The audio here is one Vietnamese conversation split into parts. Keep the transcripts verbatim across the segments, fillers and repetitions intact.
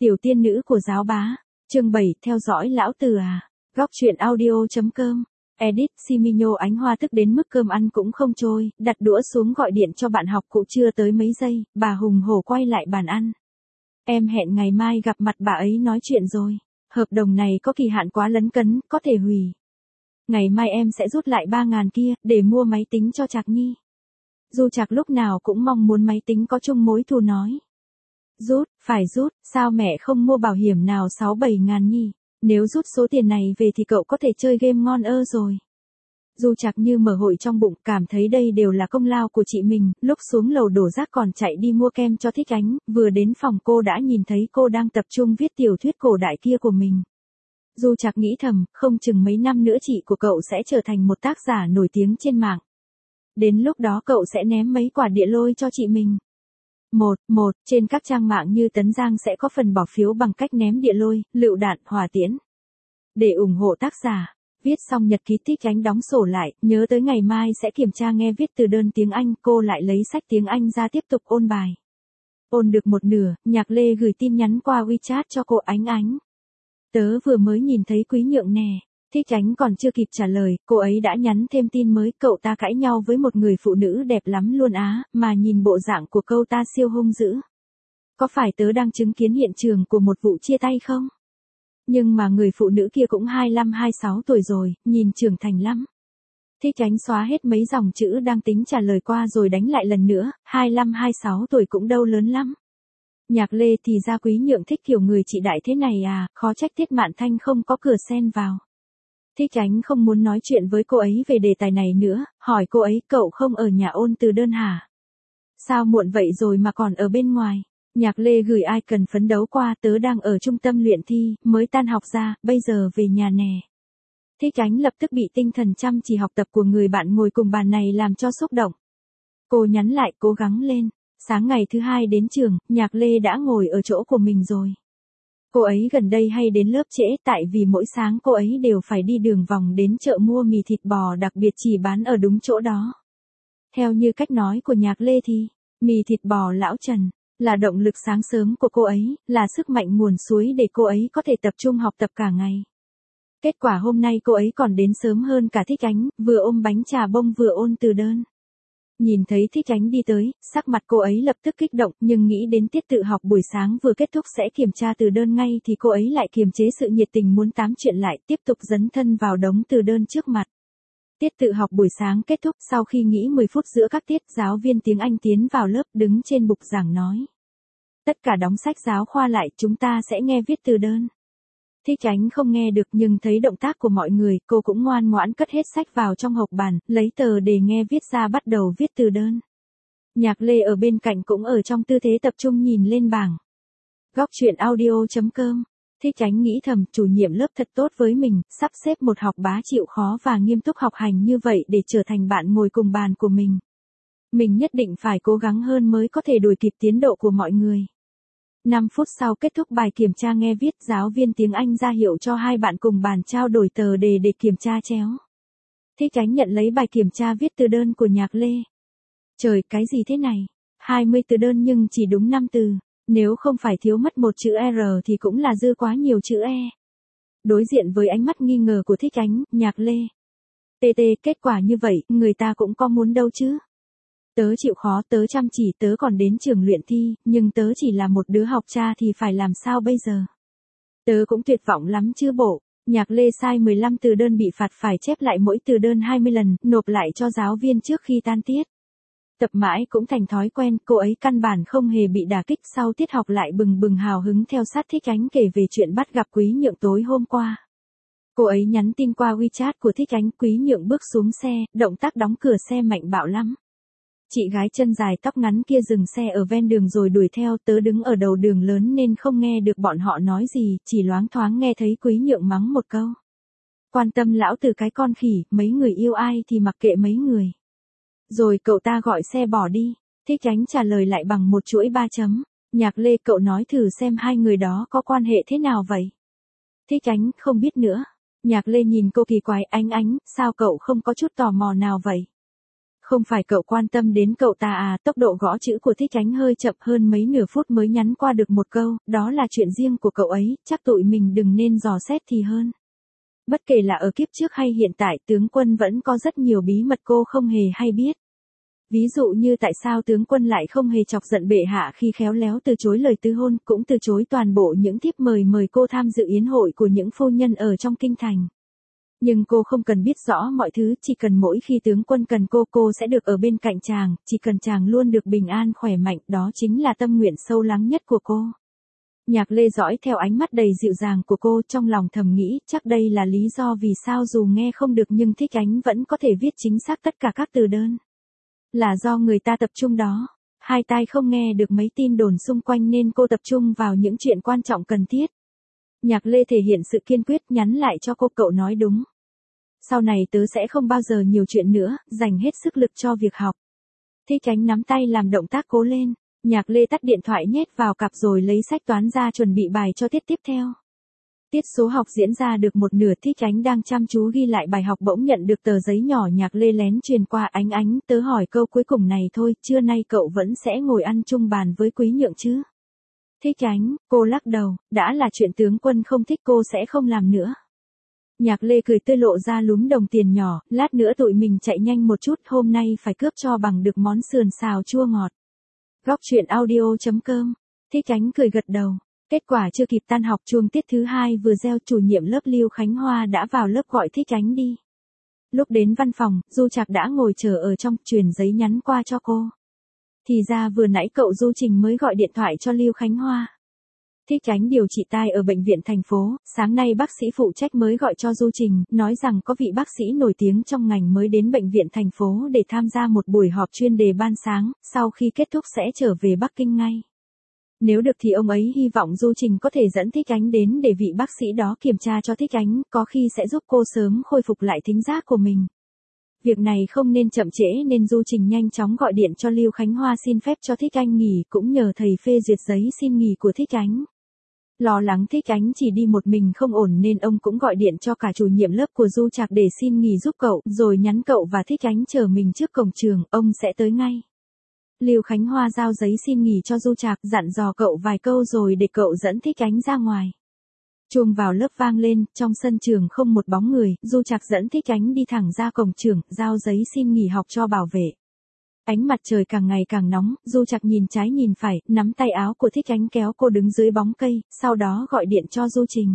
Tiểu tiên nữ của giáo bá. Chương bảy, theo dõi lão tử à. Góc truyện audio.com. Edit, Siminho ánh hoa tức đến mức cơm ăn cũng không trôi, đặt đũa xuống gọi điện cho bạn học cụ chưa tới mấy giây, bà hùng hổ quay lại bàn ăn. Em hẹn ngày mai gặp mặt bà ấy nói chuyện rồi. Hợp đồng này có kỳ hạn quá lấn cấn, có thể hủy. Ngày mai em sẽ rút lại ba ngàn kia, để mua máy tính cho Trạc Nhi. Du Trạc lúc nào cũng mong muốn máy tính có chung mối thù nói. Rút, phải rút, sao mẹ không mua bảo hiểm nào sáu bảy ngàn nhỉ? Nếu rút số tiền này về thì cậu có thể chơi game ngon ơ rồi. Du Trạc như mở hội trong bụng, cảm thấy đây đều là công lao của chị mình, lúc xuống lầu đổ rác còn chạy đi mua kem cho Thích Ánh, vừa đến phòng cô đã nhìn thấy cô đang tập trung viết tiểu thuyết cổ đại kia của mình. Du Trạc nghĩ thầm, không chừng mấy năm nữa chị của cậu sẽ trở thành một tác giả nổi tiếng trên mạng. Đến lúc đó cậu sẽ ném mấy quả địa lôi cho chị mình. Một, một, trên các trang mạng như Tấn Giang sẽ có phần bỏ phiếu bằng cách ném địa lôi, lựu đạn, hỏa tiễn. Để ủng hộ tác giả, viết xong nhật ký Thích Ánh đóng sổ lại, nhớ tới ngày mai sẽ kiểm tra nghe viết từ đơn tiếng Anh, cô lại lấy sách tiếng Anh ra tiếp tục ôn bài. Ôn được một nửa, Nhạc Lê gửi tin nhắn qua WeChat cho cô Ánh Ánh. Tớ vừa mới nhìn thấy Quý Nhượng nè. Thích Ánh còn chưa kịp trả lời, cô ấy đã nhắn thêm tin mới, cậu ta cãi nhau với một người phụ nữ đẹp lắm luôn á, mà nhìn bộ dạng của câu ta siêu hung dữ. Có phải tớ đang chứng kiến hiện trường của một vụ chia tay không? Nhưng mà người phụ nữ kia cũng hai lăm hai sáu tuổi rồi, nhìn trưởng thành lắm. Thích Ánh xóa hết mấy dòng chữ đang tính trả lời qua rồi đánh lại lần nữa, hai lăm hai sáu tuổi cũng đâu lớn lắm. Nhạc Lê thì ra Quý Nhượng thích kiểu người chị đại thế này à, khó trách Tiết Mạn Thanh không có cửa xen vào. Thích Ánh không muốn nói chuyện với cô ấy về đề tài này nữa, hỏi cô ấy cậu không ở nhà ôn từ đơn hả? Sao muộn vậy rồi mà còn ở bên ngoài? Nhạc Lê gửi ai cần phấn đấu qua, tớ đang ở trung tâm luyện thi, mới tan học ra, bây giờ về nhà nè. Thích Ánh lập tức bị tinh thần chăm chỉ học tập của người bạn ngồi cùng bàn này làm cho xúc động. Cô nhắn lại cố gắng lên, sáng ngày thứ hai đến trường, Nhạc Lê đã ngồi ở chỗ của mình rồi. Cô ấy gần đây hay đến lớp trễ tại vì mỗi sáng cô ấy đều phải đi đường vòng đến chợ mua mì thịt bò đặc biệt chỉ bán ở đúng chỗ đó. Theo như cách nói của Nhạc Lê thì, mì thịt bò Lão Trần là động lực sáng sớm của cô ấy, là sức mạnh nguồn suối để cô ấy có thể tập trung học tập cả ngày. Kết quả hôm nay cô ấy còn đến sớm hơn cả Thích Ánh, vừa ôm bánh trà bông vừa ôn từ đơn. Nhìn thấy Thích Ánh đi tới, sắc mặt cô ấy lập tức kích động, nhưng nghĩ đến tiết tự học buổi sáng vừa kết thúc sẽ kiểm tra từ đơn ngay thì cô ấy lại kiềm chế sự nhiệt tình muốn tám chuyện lại, tiếp tục dấn thân vào đống từ đơn trước mặt. Tiết tự học buổi sáng kết thúc, sau khi nghỉ mười phút giữa các tiết, giáo viên tiếng Anh tiến vào lớp đứng trên bục giảng nói. Tất cả đóng sách giáo khoa lại, chúng ta sẽ nghe viết từ đơn. Thích Ánh không nghe được nhưng thấy động tác của mọi người, cô cũng ngoan ngoãn cất hết sách vào trong hộc bàn, lấy tờ để nghe viết ra bắt đầu viết từ đơn. Nhạc Lê ở bên cạnh cũng ở trong tư thế tập trung nhìn lên bảng. Góc truyện audio.com. Thích Ánh nghĩ thầm, chủ nhiệm lớp thật tốt với mình, sắp xếp một học bá chịu khó và nghiêm túc học hành như vậy để trở thành bạn ngồi cùng bàn của mình. Mình nhất định phải cố gắng hơn mới có thể đuổi kịp tiến độ của mọi người. năm phút sau kết thúc bài kiểm tra nghe viết, giáo viên tiếng Anh ra hiệu cho hai bạn cùng bàn trao đổi tờ đề để kiểm tra chéo. Thích Ánh nhận lấy bài kiểm tra viết từ đơn của Nhạc Lê. Trời, cái gì thế này? hai mươi từ đơn nhưng chỉ đúng năm từ, nếu không phải thiếu mất một chữ R thì cũng là dư quá nhiều chữ E. Đối diện với ánh mắt nghi ngờ của Thích Ánh, Nhạc Lê. tê tê, kết quả như vậy, người ta cũng có muốn đâu chứ. Tớ chịu khó, tớ chăm chỉ, tớ còn đến trường luyện thi, nhưng tớ chỉ là một đứa học cha thì phải làm sao bây giờ? Tớ cũng tuyệt vọng lắm chứ bộ. Nhạc Lê sai mười lăm từ đơn bị phạt phải chép lại mỗi từ đơn hai mươi lần, nộp lại cho giáo viên trước khi tan tiết. Tập mãi cũng thành thói quen, cô ấy căn bản không hề bị đả kích, sau tiết học lại bừng bừng hào hứng theo sát Thích Ánh kể về chuyện bắt gặp Quý Nhượng tối hôm qua. Cô ấy nhắn tin qua WeChat của Thích Ánh, Quý Nhượng bước xuống xe, động tác đóng cửa xe mạnh bạo lắm. Chị gái chân dài tóc ngắn kia dừng xe ở ven đường rồi đuổi theo, tớ đứng ở đầu đường lớn nên không nghe được bọn họ nói gì, chỉ loáng thoáng nghe thấy Quý Nhượng mắng một câu. Quan tâm lão từ cái con khỉ, mấy người yêu ai thì mặc kệ mấy người. Rồi cậu ta gọi xe bỏ đi. Thích Ánh trả lời lại bằng một chuỗi ba chấm. Nhạc Lê, cậu nói thử xem hai người đó có quan hệ thế nào vậy? Thích Ánh, không biết nữa. Nhạc Lê nhìn cô kỳ quái, Ánh Ánh, sao cậu không có chút tò mò nào vậy? Không phải cậu quan tâm đến cậu ta à, tốc độ gõ chữ của Thích Ánh hơi chậm hơn mấy nửa phút mới nhắn qua được một câu, đó là chuyện riêng của cậu ấy, chắc tụi mình đừng nên dò xét thì hơn. Bất kể là ở kiếp trước hay hiện tại, tướng quân vẫn có rất nhiều bí mật cô không hề hay biết. Ví dụ như tại sao tướng quân lại không hề chọc giận bệ hạ khi khéo léo từ chối lời tứ hôn, cũng từ chối toàn bộ những thiếp mời mời cô tham dự yến hội của những phu nhân ở trong kinh thành. Nhưng cô không cần biết rõ mọi thứ, chỉ cần mỗi khi tướng quân cần cô, cô sẽ được ở bên cạnh chàng, chỉ cần chàng luôn được bình an khỏe mạnh, đó chính là tâm nguyện sâu lắng nhất của cô. Nhạc Lê dõi theo ánh mắt đầy dịu dàng của cô, trong lòng thầm nghĩ, chắc đây là lý do vì sao dù nghe không được nhưng Thích Ánh vẫn có thể viết chính xác tất cả các từ đơn. Là do người ta tập trung đó. Hai tai không nghe được mấy tin đồn xung quanh nên cô tập trung vào những chuyện quan trọng cần thiết. Nhạc Lê thể hiện sự kiên quyết, nhắn lại cho cô, cậu nói đúng. Sau này tớ sẽ không bao giờ nhiều chuyện nữa, dành hết sức lực cho việc học. Thích Ánh nắm tay làm động tác cố lên. Nhạc Lê tắt điện thoại nhét vào cặp rồi lấy sách toán ra chuẩn bị bài cho tiết tiếp theo. Tiết số học diễn ra được một nửa, Thích Ánh đang chăm chú ghi lại bài học bỗng nhận được tờ giấy nhỏ Nhạc Lê lén truyền qua. Ánh Ánh, tớ hỏi câu cuối cùng này thôi, trưa nay cậu vẫn sẽ ngồi ăn chung bàn với Quý Nhượng chứ? Thích Ánh, cô lắc đầu, đã là chuyện tướng quân không thích cô sẽ không làm nữa. Nhạc Lê cười tươi lộ ra lúm đồng tiền nhỏ, lát nữa tụi mình chạy nhanh một chút, hôm nay phải cướp cho bằng được món sườn xào chua ngọt. Góc truyện audio chấm com. Thích Ánh cười gật đầu. Kết quả chưa kịp tan học, chuông tiết thứ hai vừa reo, chủ nhiệm lớp Lưu Khánh Hoa đã vào lớp gọi Thích Ánh đi. Lúc đến văn phòng, Du Trạc đã ngồi chờ ở trong, truyền giấy nhắn qua cho cô. Thì ra vừa nãy cậu Du Trình mới gọi điện thoại cho Lưu Khánh Hoa. Thích Ánh điều trị tai ở bệnh viện thành phố, sáng nay bác sĩ phụ trách mới gọi cho Du Trình, nói rằng có vị bác sĩ nổi tiếng trong ngành mới đến bệnh viện thành phố để tham gia một buổi họp chuyên đề ban sáng, sau khi kết thúc sẽ trở về Bắc Kinh ngay. Nếu được thì ông ấy hy vọng Du Trình có thể dẫn Thích Ánh đến để vị bác sĩ đó kiểm tra cho Thích Ánh, có khi sẽ giúp cô sớm khôi phục lại thính giác của mình. Việc này không nên chậm trễ nên Du Trình nhanh chóng gọi điện cho Lưu Khánh Hoa xin phép cho Thích Ánh nghỉ, cũng nhờ thầy phê duyệt giấy xin nghỉ của Thích Ánh. Lo lắng Thích Ánh chỉ đi một mình không ổn nên ông cũng gọi điện cho cả chủ nhiệm lớp của Du Trạc để xin nghỉ giúp cậu, rồi nhắn cậu và Thích Ánh chờ mình trước cổng trường, ông sẽ tới ngay. Lưu Khánh Hoa giao giấy xin nghỉ cho Du Trạc, dặn dò cậu vài câu rồi để cậu dẫn Thích Ánh ra ngoài. Chuông vào lớp vang lên, trong sân trường không một bóng người, Du Trạc dẫn Thích Ánh đi thẳng ra cổng trường, giao giấy xin nghỉ học cho bảo vệ. Ánh mặt trời càng ngày càng nóng, Du Trạc nhìn trái nhìn phải, nắm tay áo của Thích Ánh kéo cô đứng dưới bóng cây, sau đó gọi điện cho Du Trình.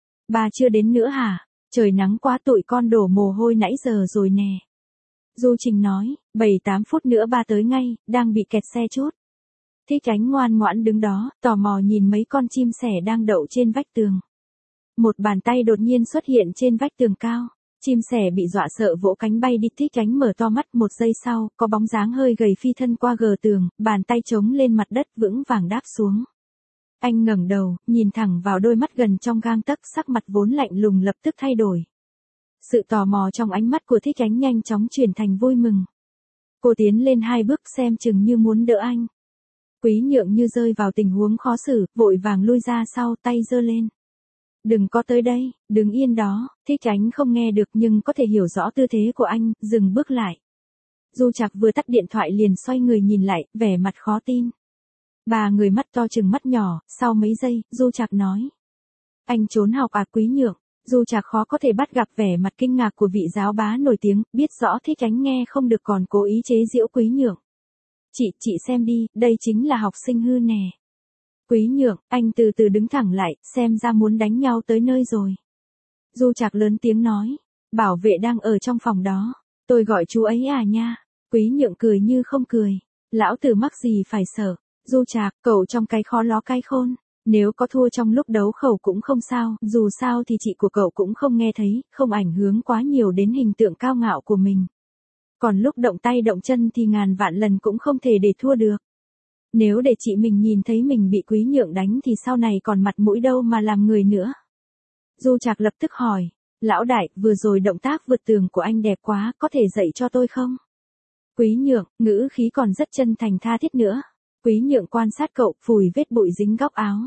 Bà chưa đến nữa hả? Trời nắng quá, tụi con đổ mồ hôi nãy giờ rồi nè. Du Trình nói, bảy tám phút nữa ba tới ngay, đang bị kẹt xe chút. Thích Ánh ngoan ngoãn đứng đó, tò mò nhìn mấy con chim sẻ đang đậu trên vách tường. Một bàn tay đột nhiên xuất hiện trên vách tường cao. Chim sẻ bị dọa sợ vỗ cánh bay đi. Thích Ánh mở to mắt, một giây sau, có bóng dáng hơi gầy phi thân qua gờ tường, bàn tay chống lên mặt đất vững vàng đáp xuống. Anh ngẩng đầu, nhìn thẳng vào đôi mắt gần trong gang tấc, sắc mặt vốn lạnh lùng lập tức thay đổi. Sự tò mò trong ánh mắt của Thích Ánh nhanh chóng chuyển thành vui mừng. Cô tiến lên hai bước xem chừng như muốn đỡ anh. Quý Nhượng như rơi vào tình huống khó xử, vội vàng lui ra sau, tay giơ lên. Đừng có tới đây, đứng yên đó. Thích Ánh không nghe được nhưng có thể hiểu rõ tư thế của anh, dừng bước lại. Du Trạc vừa tắt điện thoại liền xoay người nhìn lại, vẻ mặt khó tin. Ba người mắt to chừng mắt nhỏ, sau mấy giây, Du Trạc nói. Anh trốn học à Quý Nhượng? Du Trạc khó có thể bắt gặp vẻ mặt kinh ngạc của vị giáo bá nổi tiếng, biết rõ Thích Ánh nghe không được còn cố ý chế giễu Quý Nhượng. Chị, chị xem đi, đây chính là học sinh hư nè. Quý Nhượng, anh từ từ đứng thẳng lại, xem ra muốn đánh nhau tới nơi rồi. Du Trạc lớn tiếng nói, bảo vệ đang ở trong phòng đó, tôi gọi chú ấy à nha. Quý Nhượng cười như không cười, lão tử mắc gì phải sợ. Du Trạc, cậu trong cái khó ló cái khôn, nếu có thua trong lúc đấu khẩu cũng không sao, dù sao thì chị của cậu cũng không nghe thấy, không ảnh hưởng quá nhiều đến hình tượng cao ngạo của mình. Còn lúc động tay động chân thì ngàn vạn lần cũng không thể để thua được. Nếu để chị mình nhìn thấy mình bị Quý Nhượng đánh thì sau này còn mặt mũi đâu mà làm người nữa. Du Trạc lập tức hỏi, lão đại, vừa rồi động tác vượt tường của anh đẹp quá, có thể dạy cho tôi không? Quý Nhượng, ngữ khí còn rất chân thành tha thiết nữa. Quý Nhượng quan sát cậu, phủi vết bụi dính góc áo.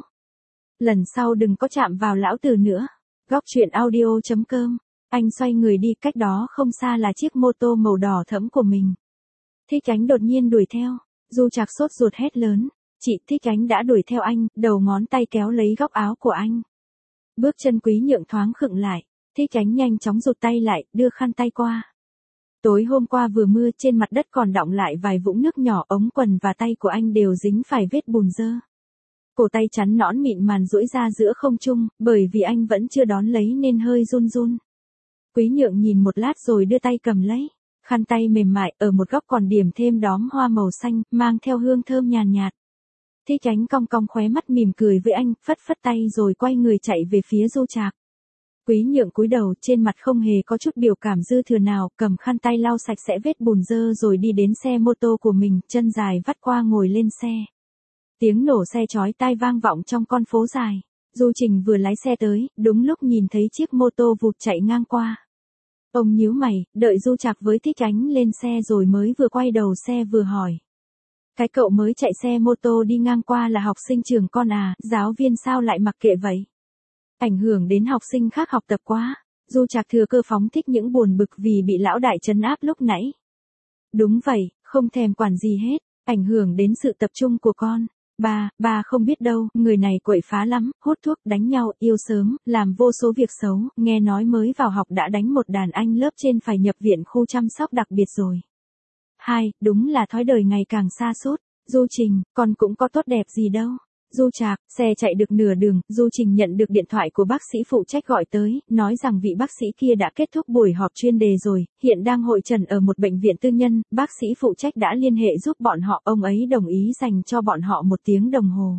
Lần sau đừng có chạm vào lão tử nữa. Góc truyện audio chấm com. Anh xoay người đi, cách đó không xa là chiếc mô tô màu đỏ thẫm của mình. Thích Ánh đột nhiên đuổi theo. Du Trạc sốt ruột hét lớn. Chị, Thích Ánh đã đuổi theo anh, đầu ngón tay kéo lấy góc áo của anh. Bước chân Quý Nhượng thoáng khựng lại. Thích Ánh nhanh chóng rụt tay lại, đưa khăn tay qua. Tối hôm qua vừa mưa, trên mặt đất còn đọng lại vài vũng nước nhỏ, ống quần và tay của anh đều dính phải vết bùn dơ. Cổ tay trắng nõn mịn màn duỗi ra giữa không trung, bởi vì anh vẫn chưa đón lấy nên hơi run run. Quý Nhượng nhìn một lát rồi đưa tay cầm lấy. Khăn tay mềm mại, ở một góc còn điểm thêm đóm hoa màu xanh, mang theo hương thơm nhàn nhạt, nhạt. Thích Ánh cong cong khóe mắt mỉm cười với anh, phất phất tay rồi quay người chạy về phía Du Trạc. Quý Nhượng cúi đầu, trên mặt không hề có chút biểu cảm dư thừa nào, cầm khăn tay lau sạch sẽ vết bùn dơ rồi đi đến xe mô tô của mình, chân dài vắt qua ngồi lên xe. Tiếng nổ xe chói tai vang vọng trong con phố dài. Du Trình vừa lái xe tới, đúng lúc nhìn thấy chiếc mô tô vụt chạy ngang qua. Ông nhíu mày, đợi Du Trạc với Thích Ánh lên xe rồi mới vừa quay đầu xe vừa hỏi. Cái cậu mới chạy xe mô tô đi ngang qua là học sinh trường con à, giáo viên sao lại mặc kệ vậy? Ảnh hưởng đến học sinh khác học tập quá. Du Trạc thừa cơ phóng thích những buồn bực vì bị lão đại trấn áp lúc nãy. Đúng vậy, không thèm quản gì hết, ảnh hưởng đến sự tập trung của con. Ba, ba không biết đâu, người này quậy phá lắm, hút thuốc, đánh nhau, yêu sớm, làm vô số việc xấu, nghe nói mới vào học đã đánh một đàn anh lớp trên phải nhập viện khu chăm sóc đặc biệt rồi. Hai, đúng là thói đời ngày càng sa sút. Du Trình, con cũng có tốt đẹp gì đâu. Du Trạc, xe chạy được nửa đường, Du Trình nhận được điện thoại của bác sĩ phụ trách gọi tới, nói rằng vị bác sĩ kia đã kết thúc buổi họp chuyên đề rồi, hiện đang hội chẩn ở một bệnh viện tư nhân, bác sĩ phụ trách đã liên hệ giúp bọn họ, ông ấy đồng ý dành cho bọn họ một tiếng đồng hồ.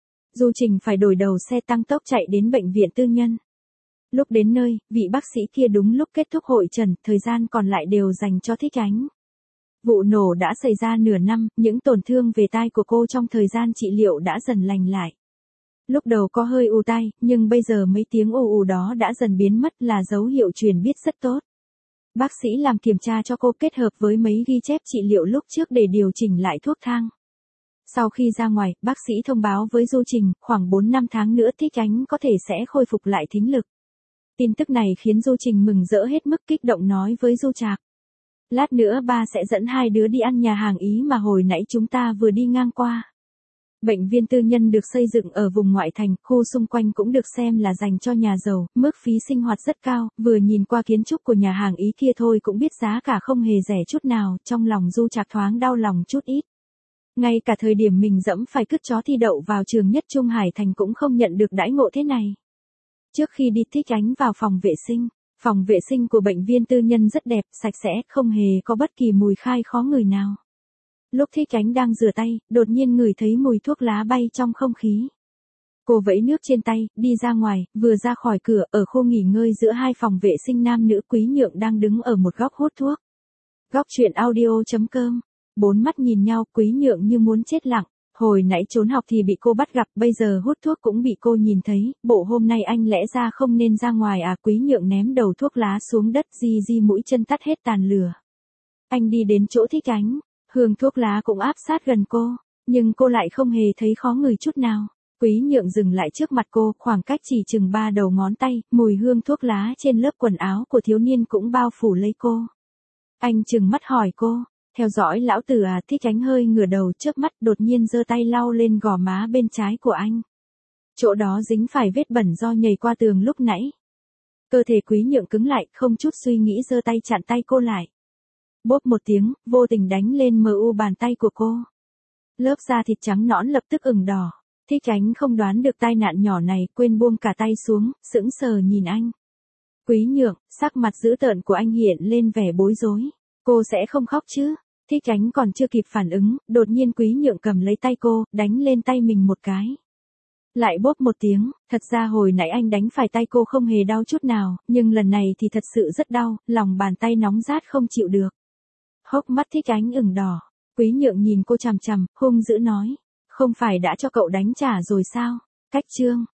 Du Trình phải đổi đầu xe tăng tốc chạy đến bệnh viện tư nhân. Lúc đến nơi, vị bác sĩ kia đúng lúc kết thúc hội chẩn, thời gian còn lại đều dành cho Thích Ánh. Vụ nổ đã xảy ra nửa năm, những tổn thương về tai của cô trong thời gian trị liệu đã dần lành lại. Lúc đầu có hơi ù tai, nhưng bây giờ mấy tiếng ù ù đó đã dần biến mất, là dấu hiệu truyền biết rất tốt. Bác sĩ làm kiểm tra cho cô kết hợp với mấy ghi chép trị liệu lúc trước để điều chỉnh lại thuốc thang. Sau khi ra ngoài, bác sĩ thông báo với Du Trình, khoảng bốn năm tháng nữa Thích Ánh có thể sẽ khôi phục lại thính lực. Tin tức này khiến Du Trình mừng rỡ hết mức, kích động nói với Du Trạc. Lát nữa ba sẽ dẫn hai đứa đi ăn nhà hàng Ý mà hồi nãy chúng ta vừa đi ngang qua. Bệnh viện tư nhân được xây dựng ở vùng ngoại thành, khu xung quanh cũng được xem là dành cho nhà giàu, mức phí sinh hoạt rất cao, vừa nhìn qua kiến trúc của nhà hàng Ý kia thôi cũng biết giá cả không hề rẻ chút nào, trong lòng Du Trạc thoáng đau lòng chút ít. Ngay cả thời điểm mình dẫm phải cứt chó thi đậu vào trường nhất Trung Hải Thành cũng không nhận được đãi ngộ thế này. Trước khi đi, Thích Ánh vào phòng vệ sinh. Phòng vệ sinh của bệnh viện tư nhân rất đẹp, sạch sẽ, không hề có bất kỳ mùi khai khó ngửi nào. Lúc Thích Ánh đang rửa tay, đột nhiên ngửi thấy mùi thuốc lá bay trong không khí. Cô vẫy nước trên tay, đi ra ngoài, vừa ra khỏi cửa, ở khu nghỉ ngơi giữa hai phòng vệ sinh nam nữ, Quý Nhượng đang đứng ở một góc hút thuốc. Góc truyện audio chấm com. Bốn mắt nhìn nhau, Quý Nhượng như muốn chết lặng. Hồi nãy trốn học thì bị cô bắt gặp, bây giờ hút thuốc cũng bị cô nhìn thấy, bộ hôm nay anh lẽ ra không nên ra ngoài à? Quý Nhượng ném đầu thuốc lá xuống đất, di di mũi chân tắt hết tàn lửa. Anh đi đến chỗ Thích Ánh, hương thuốc lá cũng áp sát gần cô, nhưng cô lại không hề thấy khó ngửi chút nào. Quý Nhượng dừng lại trước mặt cô, khoảng cách chỉ chừng ba đầu ngón tay, mùi hương thuốc lá trên lớp quần áo của thiếu niên cũng bao phủ lấy cô. Anh trừng mắt hỏi cô. Theo dõi lão tử à? Thích Ánh hơi ngửa đầu, trước mắt đột nhiên giơ tay lau lên gò má bên trái của anh. Chỗ đó dính phải vết bẩn do nhảy qua tường lúc nãy. Cơ thể Quý Nhượng cứng lại, không chút suy nghĩ giơ tay chặn tay cô lại. Bốp một tiếng, vô tình đánh lên mờ u bàn tay của cô. Lớp da thịt trắng nõn lập tức ửng đỏ. Thích Ánh không đoán được tai nạn nhỏ này, quên buông cả tay xuống, sững sờ nhìn anh. Quý Nhượng, sắc mặt dữ tợn của anh hiện lên vẻ bối rối. Cô sẽ không khóc chứ? Thích Ánh còn chưa kịp phản ứng, đột nhiên Quý Nhượng cầm lấy tay cô, đánh lên tay mình một cái. Lại bốp một tiếng, thật ra hồi nãy anh đánh phải tay cô không hề đau chút nào, nhưng lần này thì thật sự rất đau, lòng bàn tay nóng rát không chịu được. Hốc mắt Thích Ánh ửng đỏ, Quý Nhượng nhìn cô chằm chằm, hung dữ nói, không phải đã cho cậu đánh trả rồi sao? Cách chương.